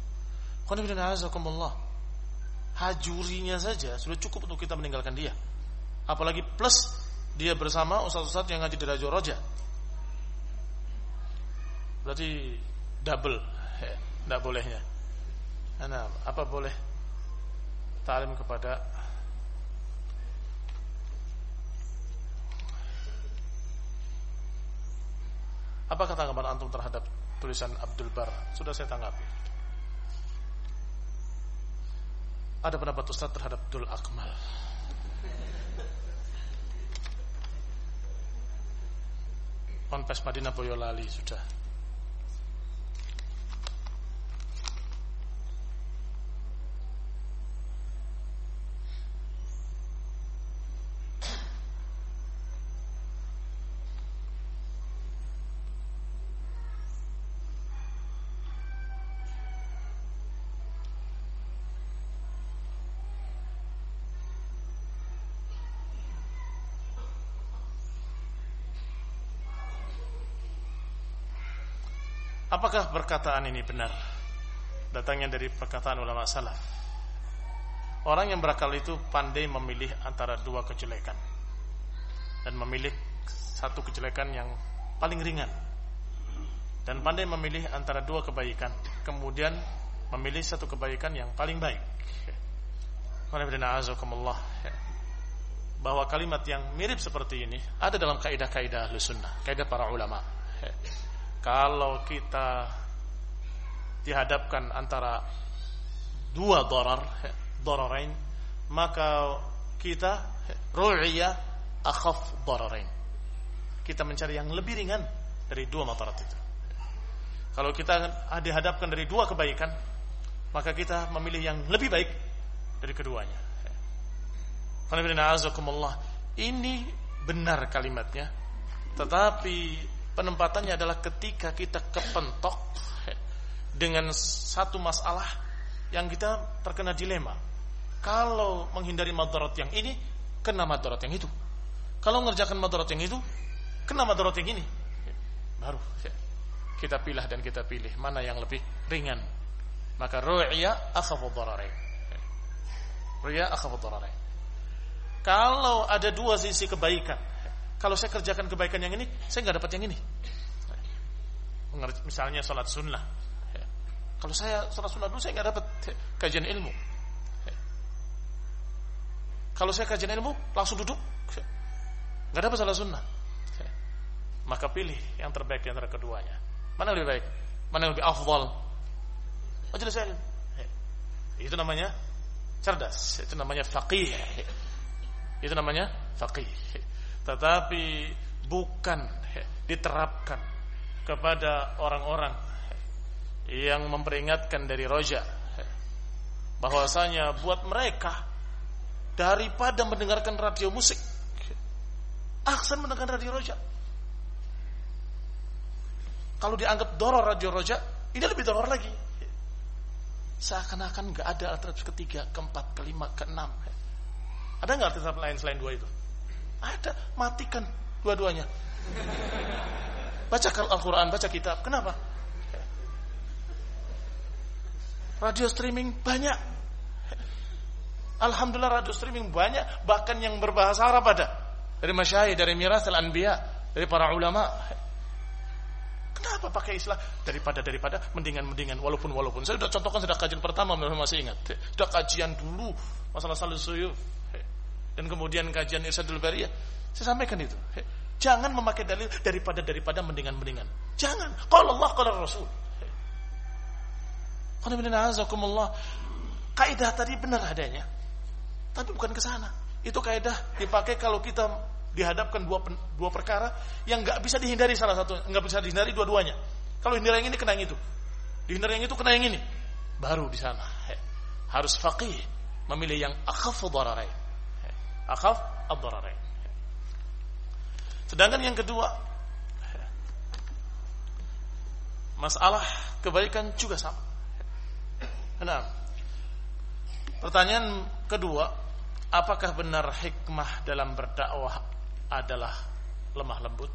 Hajurinya saja sudah cukup untuk kita meninggalkan dia. Apalagi plus dia bersama ustadz-ustadz yang ngaji di Radio Roja. Berarti double, tidak bolehnya. Nah, apa boleh ta'lim kepada apakah tanggapan antum terhadap tulisan Abdul Bar? Sudah saya tanggapi. Ada pendapat Ustaz terhadap Dul Akmal. Ponpes Madinah Boyolali sudah. Apakah perkataan ini benar? Datangnya dari perkataan ulama salaf. Orang yang berakal itu pandai memilih antara dua kejelekan dan memilih satu kejelekan yang paling ringan, dan pandai memilih antara dua kebaikan, kemudian memilih satu kebaikan yang paling baik. Bahwa kalimat yang mirip seperti ini ada dalam kaidah-kaidah Ahlus Sunnah, kaidah para ulama. Kalau kita dihadapkan antara dua dararain, maka kita ru'ya akhaf dararain. Kita mencari yang lebih ringan dari dua madarat itu. Kalau kita dihadapkan dari dua kebaikan, maka kita memilih yang lebih baik dari keduanya. Ini benar kalimatnya, tetapi penempatannya adalah ketika kita kepentok dengan satu masalah yang kita terkena dilema. Kalau menghindari madarat yang ini, kena madarat yang itu. Kalau mengerjakan madarat yang itu, kena madarat yang ini. Baru kita pilih dan kita pilih mana yang lebih ringan. Maka ru'ya akhafu dararain. Ru'ya akhafu dararain. Kalau ada dua sisi kebaikan, kalau saya kerjakan kebaikan yang ini, saya nggak dapat yang ini. Misalnya sholat sunnah. Kalau saya sholat sunnah dulu, saya nggak dapat kajian ilmu. Kalau saya kajian ilmu, langsung duduk, nggak dapat sholat sunnah. Maka pilih yang terbaik di antara keduanya. Mana yang lebih baik? Mana yang lebih afdal? Majelis ilmu. Itu namanya cerdas, itu namanya faqih. Itu namanya faqih. Tetapi bukan diterapkan kepada orang-orang yang memperingatkan dari roja, bahwasanya buat mereka daripada mendengarkan radio musik, ahsan mendengarkan radio roja. Kalau dianggap doror radio roja, ini lebih doror lagi. Seakan-akan gak ada alternatif ketiga, keempat, kelima, keenam. Ada gak alternatif lain selain dua itu? Ada, matikan dua-duanya. Baca Al-Quran, baca kitab. Kenapa? Radio streaming banyak. Alhamdulillah radio streaming banyak. Bahkan yang berbahasa Arab ada. Dari masyayikh, dari miras al-anbiya, dari para ulama. Kenapa pakai istilah daripada mendingan walaupun saya sudah contohkan sudah kajian pertama, masih ingat. Sudah kajian dulu masalah salus suyuf dan kemudian kajian Irsyadul Bariyah. Saya sampaikan itu. Jangan memakai dalil daripada mendingan. Jangan. Qala Allah qala Rasul. Qul inna azakumullah. Kaidah tadi benar adanya. Tapi bukan ke sana. Itu kaidah dipakai kalau kita dihadapkan dua perkara yang nggak bisa dihindari salah satu, nggak bisa dihindari dua-duanya. Kalau hindari yang ini kena yang itu, dihindari yang itu kena yang ini, baru di sana harus faqih memilih yang akhaf ad-dararain. Akhaf ad-dararain. Sedangkan yang kedua, masalah kebaikan juga sama. Nah, pertanyaan kedua, apakah benar hikmah dalam berdakwah adalah lemah lembut?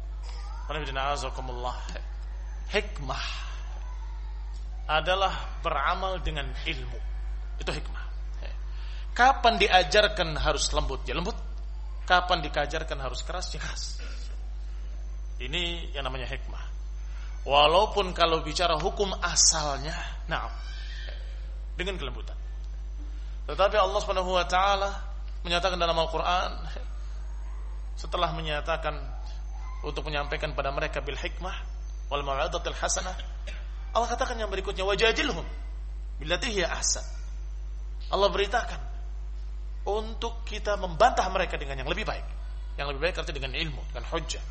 Hikmah adalah beramal dengan ilmu. Itu hikmah. Kapan diajarkan harus lembut, ya lembut. Kapan diajarkan harus keras, ya keras. Ini yang namanya hikmah. Walaupun kalau bicara hukum asalnya, nah, dengan kelembutan. Tetapi Allah Subhanahu wa taala menyatakan dalam Al-Qur'an, setelah menyatakan untuk menyampaikan pada mereka bil hikmah wal mau'izatil hasanah, Allah katakan yang berikutnya, wajadilhum billati hiya ahsan. Allah beritakan untuk kita membantah mereka dengan yang lebih baik. Yang lebih baik artinya dengan ilmu, dengan hujjah.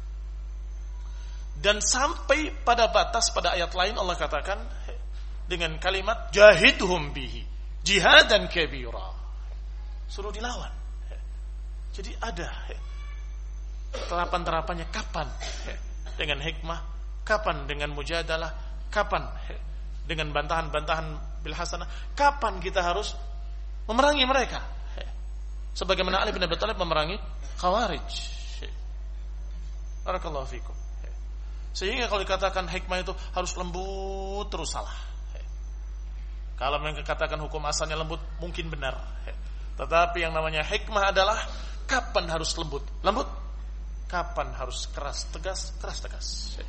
Dan sampai pada batas pada ayat lain Allah katakan dengan kalimat jahidhum bihi jihadan kabira. Suruh dilawan. Jadi ada terapan-terapannya, kapan dengan hikmah, kapan dengan mujadalah, kapan dengan bantahan-bantahan bil hasanah, kapan kita harus memerangi mereka. Sebagaimana Ali bin Abi Thalib memerangi Khawarij. Barakallahu fikum. Sehingga kalau dikatakan hikmah itu harus lembut, terus salah. Kalau mereka katakan hukum asalnya lembut, mungkin benar. Tetapi yang namanya hikmah adalah kapan harus lembut, lembut. Kapan harus keras, tegas, keras, tegas.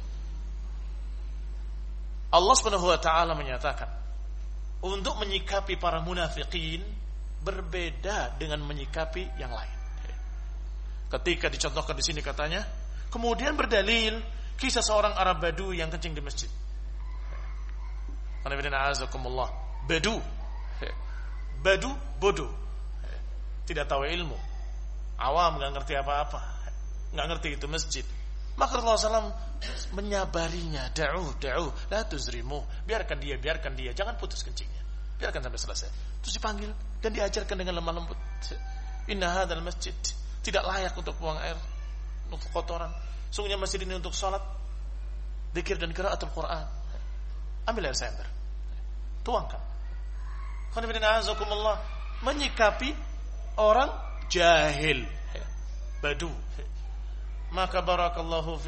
Allah Subhanahu wa taala menyatakan untuk menyikapi para munafikin berbeda dengan menyikapi yang lain. Ketika dicontohkan di sini katanya, kemudian berdalil kisah seorang Arab Badu yang kencing di masjid. Badu bodoh, tidak tahu ilmu, awam, nggak ngerti apa-apa, nggak ngerti itu masjid. Maka Rasulullah SAW menyabarinya, da'u, la tuzrimu, biarkan dia, jangan putus kencingnya, biarkan sampai selesai. Terus dipanggil dan diajarkan dengan lemah lembut. Inna hadzal masjid, tidak layak untuk buang air, untuk kotoran. Sungguhnya masjid ini untuk sholat, dzikir dan qiraatul Quran. Ambil air ember, tuangkan. Menyikapi orang jahil, badu. Maka barakallahu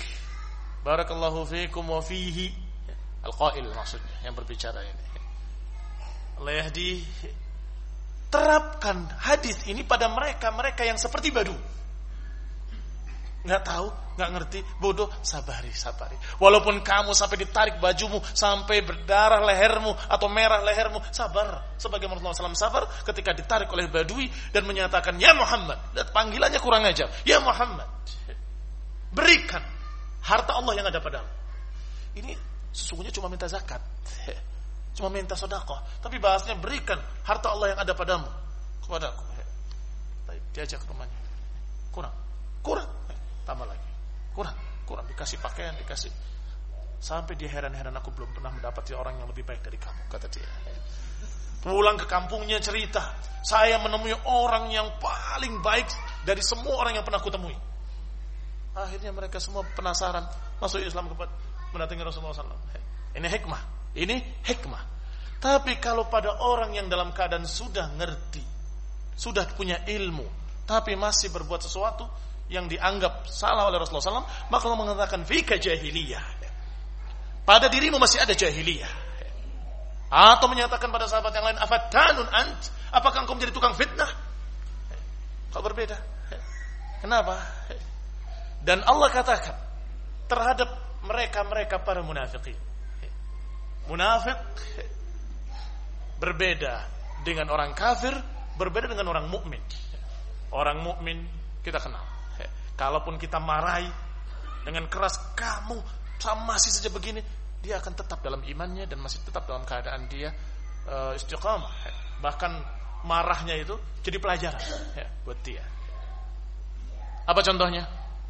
fikum wa fihi al-qail, maksudnya yang berbicara ini. Allah yahdi, terapkan hadis ini pada mereka yang seperti badu. Nggak tahu, nggak ngerti, bodoh, sabari. Walaupun kamu sampai ditarik bajumu sampai berdarah lehermu atau merah lehermu, sabar. Sebagaimana Rasulullah SAW sabar ketika ditarik oleh badui dan menyatakan, ya Muhammad. Dan panggilannya kurang ajar, ya Muhammad, berikan harta Allah yang ada padamu. Ini sesungguhnya cuma minta zakat. Cuma minta sedekah, tapi bahasnya berikan harta Allah yang ada padamu kepadaku. Diajak ke rumahnya. Kurang. Tambah lagi. Kurang. Dikasih pakaian, dikasih. Sampai dia heran-heran, aku belum pernah mendapati orang yang lebih baik dari kamu, kata dia. Pulang ke kampungnya cerita, saya menemui orang yang paling baik dari semua orang yang pernah kutemui. Akhirnya mereka semua penasaran, masuk Islam kepada mendatangi Rasulullah SAW. Ini hikmah. Tapi kalau pada orang yang dalam keadaan sudah ngerti, sudah punya ilmu, tapi masih berbuat sesuatu yang dianggap salah oleh Rasulullah SAW, maka Allah mengatakan fika jahiliyah. Pada dirimu masih ada jahiliyah. Atau menyatakan pada sahabat yang lain, afattanun ant? Apakah engkau menjadi tukang fitnah? Kau berbeda. Kenapa? Dan Allah katakan terhadap mereka para munafikin. Munafik berbeda dengan orang kafir, berbeda dengan orang mukmin. Orang mukmin kita kenal. Kalaupun kita marahi dengan keras, kamu masih saja begini, dia akan tetap dalam imannya dan masih tetap dalam keadaan dia istiqamah. Bahkan marahnya itu jadi pelajaran buat dia. Apa contohnya?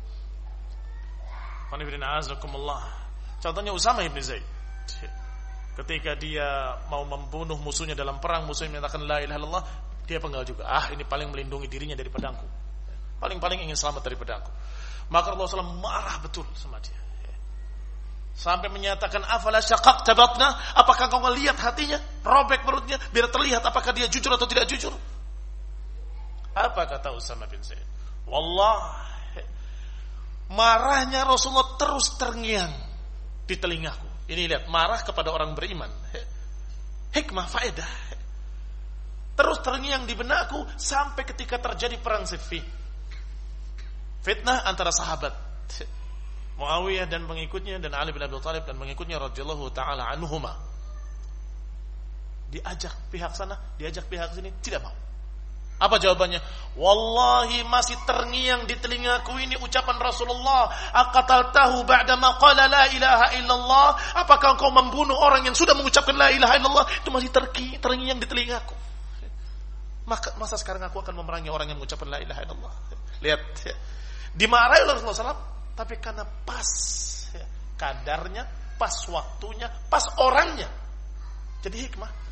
Contohnya Usama ibn Zaid. Ketika dia mau membunuh musuhnya dalam perang, musuhnya menyatakan la ilaha illallah, dia penggal juga. Ini paling melindungi dirinya dari pedangku. Paling ingin selamat dari pedangku. Maka Rasulullah SAW marah betul sama dia. Sampai menyatakan afala syaqaqta batna, apakah kau melihat hatinya, robek perutnya biar terlihat apakah dia jujur atau tidak jujur. Apa kata Usama bin Zaid? Wallah, marahnya Rasulullah terus terngiang di telingaku. Ini lihat, marah kepada orang beriman, hikmah, faedah, terus terngiang di benakku sampai ketika terjadi perang Siffin, fitnah antara sahabat Muawiyah dan pengikutnya dan Ali bin Abi Thalib dan pengikutnya radhiyallahu taala anhuma. Diajak pihak sana, diajak pihak sini, tidak mau. Apa jawabannya? Wallahi masih terngiang di telingaku ini ucapan Rasulullah, aqataltahu ba'da ma qala la ilaha illallah. Apakah engkau membunuh orang yang sudah mengucapkan la ilaha illallah? Itu masih terngiang di telingaku. Masa sekarang aku akan memerangi orang yang mengucapkan la ilaha illallah? Lihat, dimarahi oleh Rasulullah SAW, tapi karena pas kadarnya, pas waktunya, pas orangnya. Jadi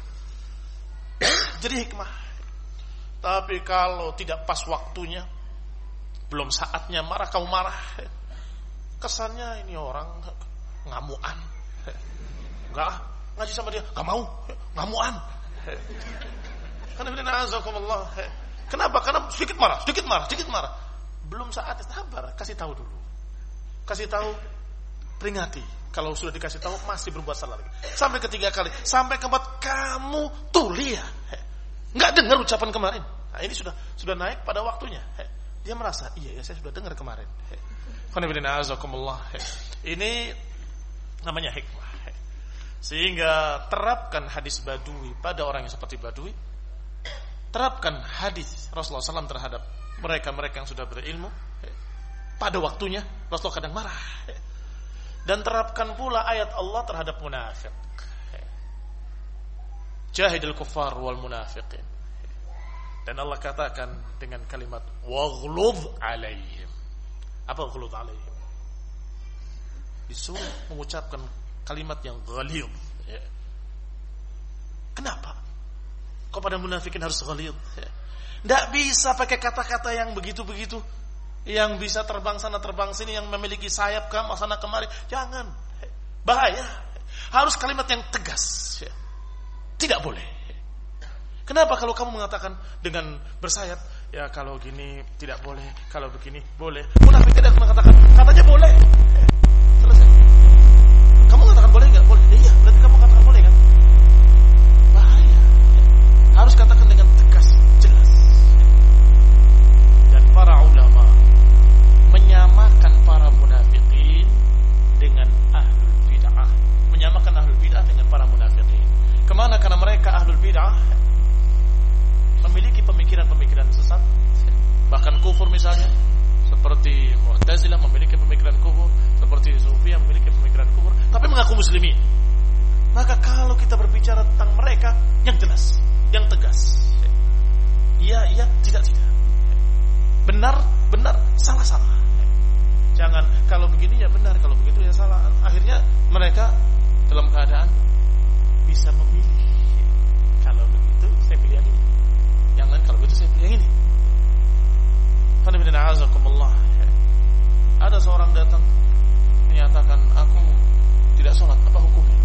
hikmah. Tapi kalau tidak pas waktunya, belum saatnya marah, kamu marah, kesannya ini orang ngamuan. Enggak, ngaji sama dia, enggak mau, ngamuan. Kenapa? Karena sedikit marah. Belum saatnya, sabar, kasih tahu dulu. Kasih tahu, peringati. Kalau sudah dikasih tahu masih berbuat salah lagi. Sampai ketiga kali, sampai keempat, kamu tuli ya. Enggak dengar ucapan kemarin. Nah, ini sudah naik pada waktunya. Dia merasa, iya ya saya sudah dengar kemarin. Ini namanya hikmah. Sehingga terapkan hadis Badui pada orang yang seperti Badui. Terapkan hadis Rasulullah SAW terhadap mereka-mereka yang sudah berilmu. Pada waktunya Rasulullah kadang marah. Dan terapkan pula ayat Allah terhadap munafik. Jahidil kuffar wal munafiqin. Dan Allah katakan dengan kalimat waghluz alaihim. Apa ghluz alaihim? Disuruh mengucapkan kalimat yang ghalidh. Kenapa? Kepada munafikin harus ghalidh. Tidak bisa pakai kata-kata yang begitu-begitu, yang bisa terbang sana terbang sini, yang memiliki sayap ke sana kemari. Jangan, bahaya. Harus kalimat yang tegas. Tidak boleh. Kenapa kalau kamu mengatakan dengan bersayap, ya kalau gini tidak boleh, kalau begini boleh. Munafik tidak mengatakan, katanya boleh. Selesai. Kamu mengatakan boleh enggak? Boleh. Iya, berarti kamu katakan boleh kan? Bahaya. Harus katakan dengan tegas, jelas. Dan para ulama menyamakan para munafikin dengan ahlul bid'ah. Menyamakan ahlul bid'ah dengan para munafikin. Kemana? Karena mereka ahlul bid'ah memiliki pemikiran-pemikiran sesat, bahkan kufur misalnya, seperti Mu'tazilah memiliki pemikiran kufur, seperti Sufiyah memiliki pemikiran kufur, tapi mengaku muslimin. Maka kalau kita berbicara tentang mereka, yang jelas, yang tegas. Iya, iya, tidak. Benar, salah. Jangan kalau begini ya benar, kalau begitu ya salah. Akhirnya mereka dalam keadaan bisa memilih. Kalau begitu saya pilih yang ini. Yang lain kalau begitu saya pilih yang ini. Ada seorang datang menyatakan, aku tidak sholat, apa hukumnya?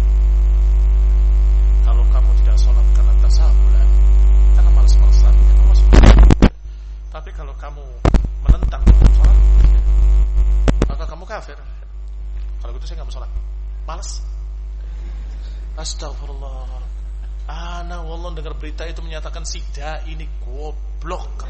Kalau kamu tidak sholat karena tasahulan, karena malas-malasan, ya kamu masih. Tapi kalau kamu menentang untuk sholat, maka kamu kafir. Kalau gitu saya nggak mau sholat, malas. Astagfirullah. Ana wallah dengar berita itu menyatakan si dai ini goblok.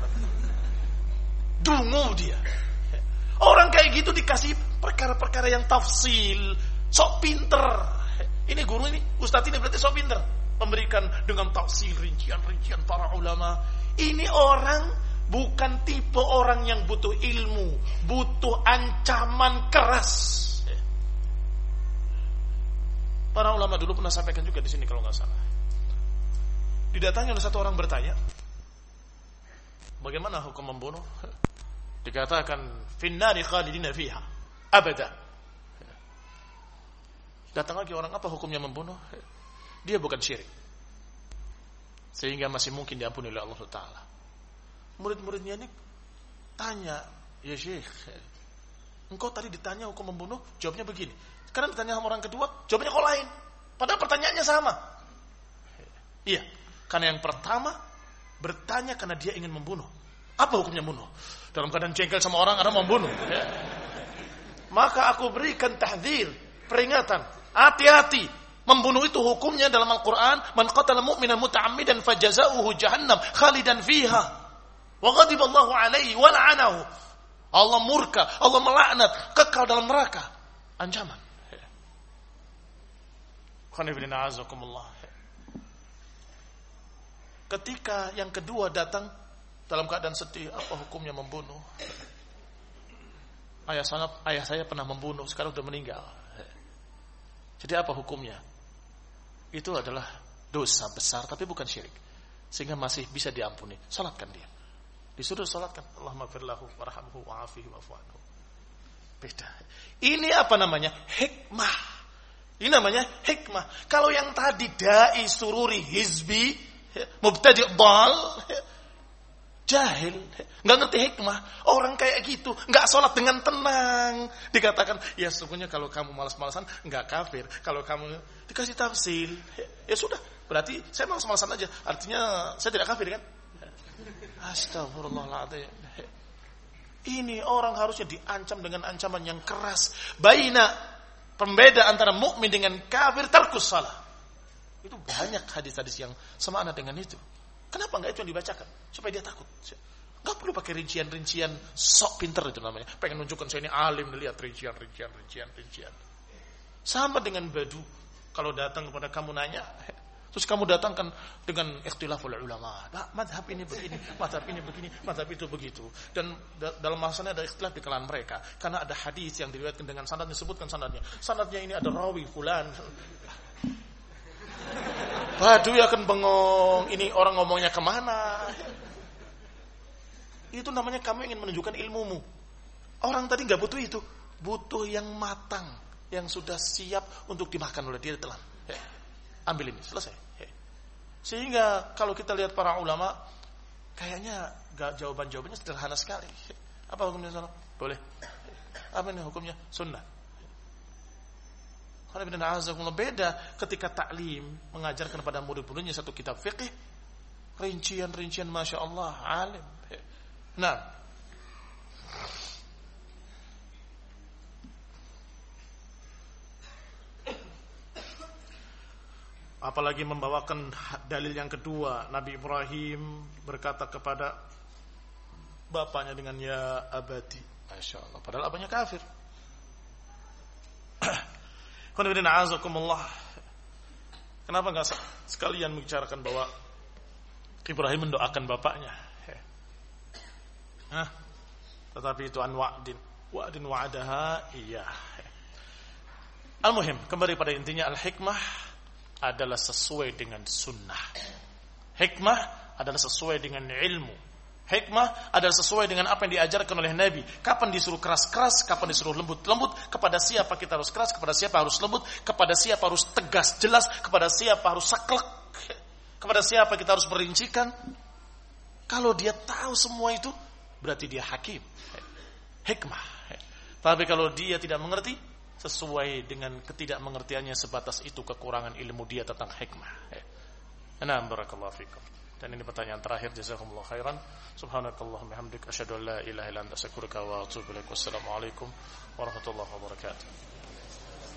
Dungu dia. Orang kayak gitu dikasih perkara-perkara yang tafsil, sok pinter. Ini guru ini, ustadz ini berarti sok pinter, memberikan dengan tafsil, rincian para ulama. Ini orang bukan tipe orang yang butuh ilmu, butuh ancaman keras. Para ulama dulu pernah sampaikan juga di sini kalau nggak salah. Didatangi oleh satu orang bertanya, bagaimana hukum membunuh? Dikatakan finnari khalidina fiha abada. Datang lagi orang, apa hukumnya membunuh? Dia bukan syirik, sehingga masih mungkin diampuni oleh Allah Ta'ala. Murid-muridnya ini tanya, ya Syekh, engkau tadi ditanya hukum membunuh, jawabnya begini. Sekarang ditanya sama orang kedua, jawabnya kok lain, padahal pertanyaannya sama. Iya, karena yang pertama bertanya karena dia ingin membunuh. Apa hukumnya membunuh? Dalam keadaan jengkel sama orang, ada membunuh. Ya. Maka aku berikan tahdzir, peringatan. Hati-hati. Membunuh itu hukumnya dalam Al-Quran. Man qatala mu'minan muta'ammidan fajaza'uhu jahannam khalidan fiha. Wa ghadiballahu alaihi wa la'anahu. Allah murka, Allah melaknat, kekal dalam neraka. Ancaman. Khonibina azakumullah. Ketika yang kedua datang dalam keadaan sedih, apa hukumnya membunuh? Ayah saya pernah membunuh, sekarang sudah meninggal. Jadi apa hukumnya? Itu adalah dosa besar, tapi bukan syirik, sehingga masih bisa diampuni. Salatkan dia, disuruh salatkan. Allahumma firlahu warhamhu wa'afihi wa'fu anhu. Beda. Ini apa namanya? Hikmah. Ini namanya hikmah. Kalau yang tadi dai sururi hizbi, mubtadi' dhal, jahil, nggak ngerti hikmah. Orang kayak gitu nggak sholat dengan tenang. Dikatakan, ya sesungguhnya kalau kamu malas-malasan nggak kafir. Kalau kamu dikasih tafsil, ya sudah, berarti saya malas-malasan aja. Artinya saya tidak kafir kan? Astagfirullahaladzim. Ini orang harusnya diancam dengan ancaman yang keras. Pembeda antara mukmin dengan kafir, tarkus salah. Itu banyak hadis-hadis yang semakna dengan itu. Kenapa enggak itu yang dibacakan? Supaya dia takut. Enggak perlu pakai rincian-rincian sok pinter itu namanya. Pengen nunjukkan saya ini alim, lihat rincian. Sama dengan badu. Kalau datang kepada kamu nanya, terus kamu datangkan dengan ikhtilaful ulama. Mazhab ini begini, mazhab ini begini, mazhab itu begitu. Dan dalam masalahnya ada ikhtilaf di kalangan mereka. Karena ada hadis yang diriwayatkan dengan sanad, disebutkan sanadnya. Sanadnya ini ada rawi fulan. Waduh, ya akan bengong. Ini orang ngomongnya kemana? Itu namanya kamu ingin menunjukkan ilmumu. Orang tadi nggak butuh itu, butuh yang matang, yang sudah siap untuk dimakan oleh dia telan. Ambil ini, selesai. Sehingga kalau kita lihat para ulama, kayaknya jawabannya sederhana sekali. Apa hukumnya salah? Boleh. Apa ini hukumnya? Sunnah. Beda ketika taklim, mengajarkan kepada murid-muridnya satu kitab fiqih, rincian masya Allah, alim. Nah, apalagi membawakan dalil yang kedua, Nabi Ibrahim berkata kepada bapaknya dengan ya abadi, masya Allah, padahal abahnya kafir. Kenapa enggak sekalian membicarakan bahwa Ibrahim mendoakan bapaknya? Tetapi itu an wa'din wa'adaha, iya. Al-muhim, kembali pada intinya, al-hikmah adalah sesuai dengan sunnah. Hikmah adalah sesuai dengan ilmu. Hikmah adalah sesuai dengan apa yang diajarkan oleh Nabi. Kapan disuruh keras-keras, kapan disuruh lembut-lembut, kepada siapa kita harus keras, kepada siapa harus lembut, kepada siapa harus tegas jelas, kepada siapa harus saklek, kepada siapa kita harus merincikan. Kalau dia tahu semua itu, berarti dia hakim. Hikmah. Tapi kalau dia tidak mengerti, sesuai dengan ketidakmengertiannya, sebatas itu kekurangan ilmu dia tentang hikmah. Nah, barakallahu fikum. Dan ini pertanyaan terakhir, jazakumullah khairan. Subhanakallahumma hamdika asyhadu an la ilaha illa anta astaghfiruka wa atubu ilaik. Wassalamualaikum warahmatullahi wabarakatuh.